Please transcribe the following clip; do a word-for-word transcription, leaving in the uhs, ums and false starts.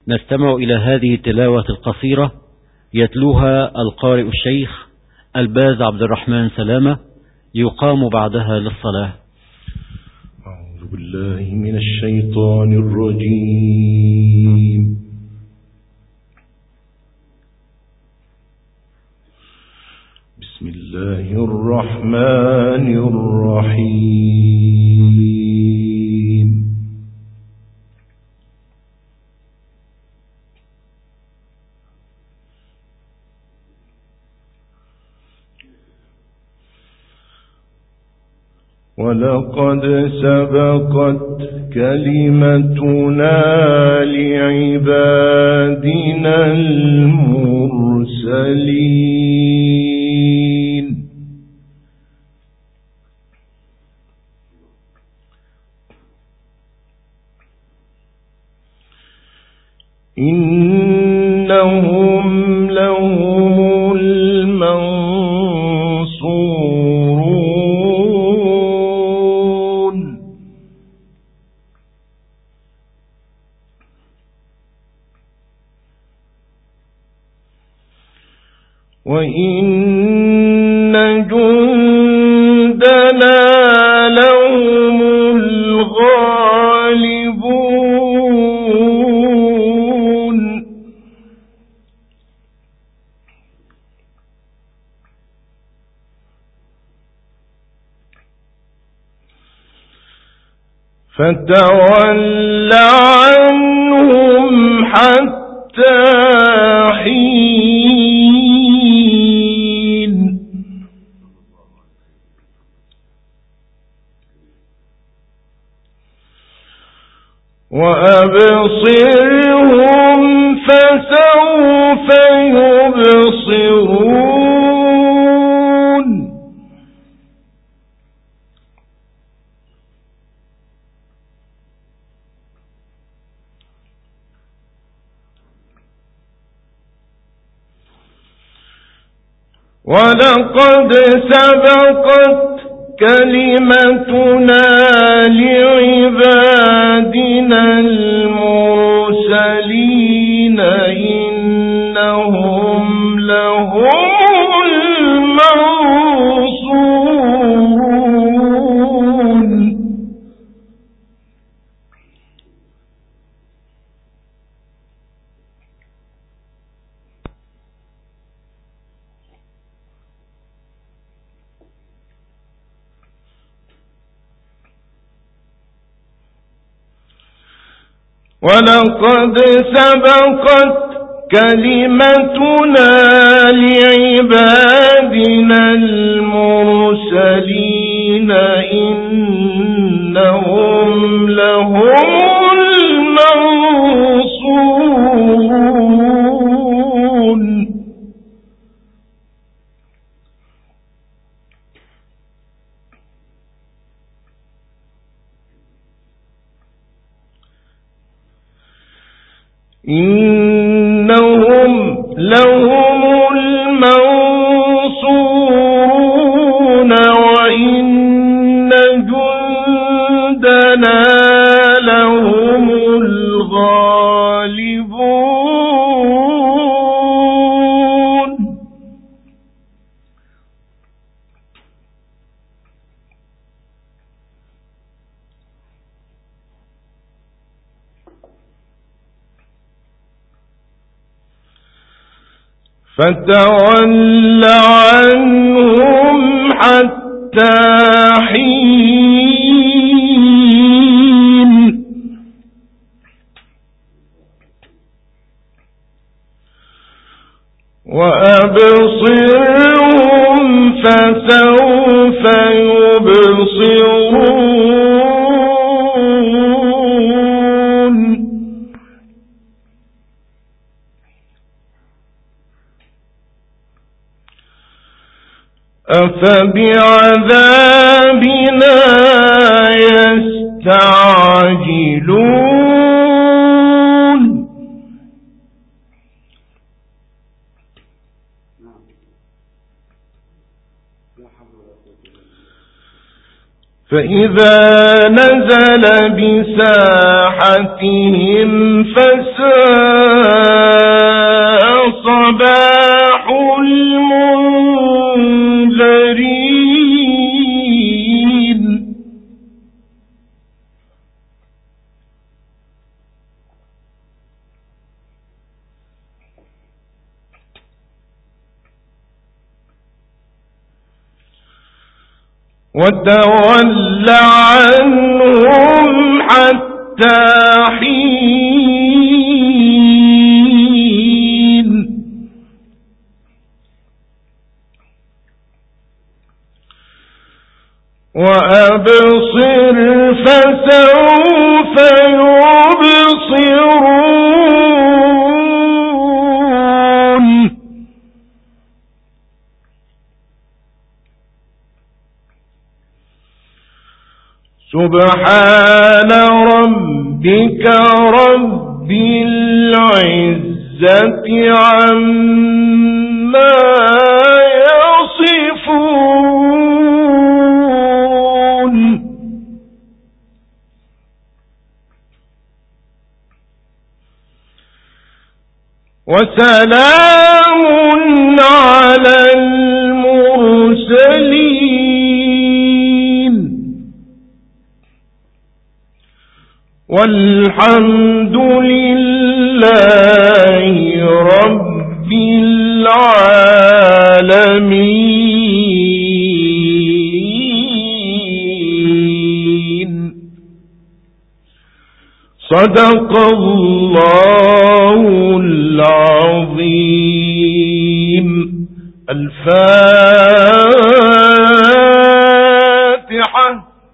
نستمع إلى هذه التلاوة القصيرة يتلوها القارئ الشيخ الباز عبد الرحمن سلامة، يقام بعدها للصلاة. أعوذ بالله من الشيطان الرجيم. بسم الله الرحمن الرحيم. ولقد سبقت كلمتنا لعبادنا المرسلين إنهم لهم المنصورون وإن جندنا لهم الغالبون فتول عنهم حتى حين وأبصرهم فسوف يبصرون ولقد سبقت كلمتنا لعبادنا المرسلين إنهم لهم المنصورون ولقد سبقت كلمتنا لعبادنا المرسلين إنهم لهم المنصورون إنهم لهم المنصورون وإن جندنا لهم الغالبون فتول عنهم حتى حين وأبصرهم فسوف يبصرون أفبعذابنا يستعجلون فإذا نزل بساحتهم فساء وتول عنهم حتى حين وأبصر فسوف يبصرون سبحان ربك رب العزة عما يصفون وسلام على المرسلين والحمد لله رب العالمين. صدق الله العظيم. الفاتحة.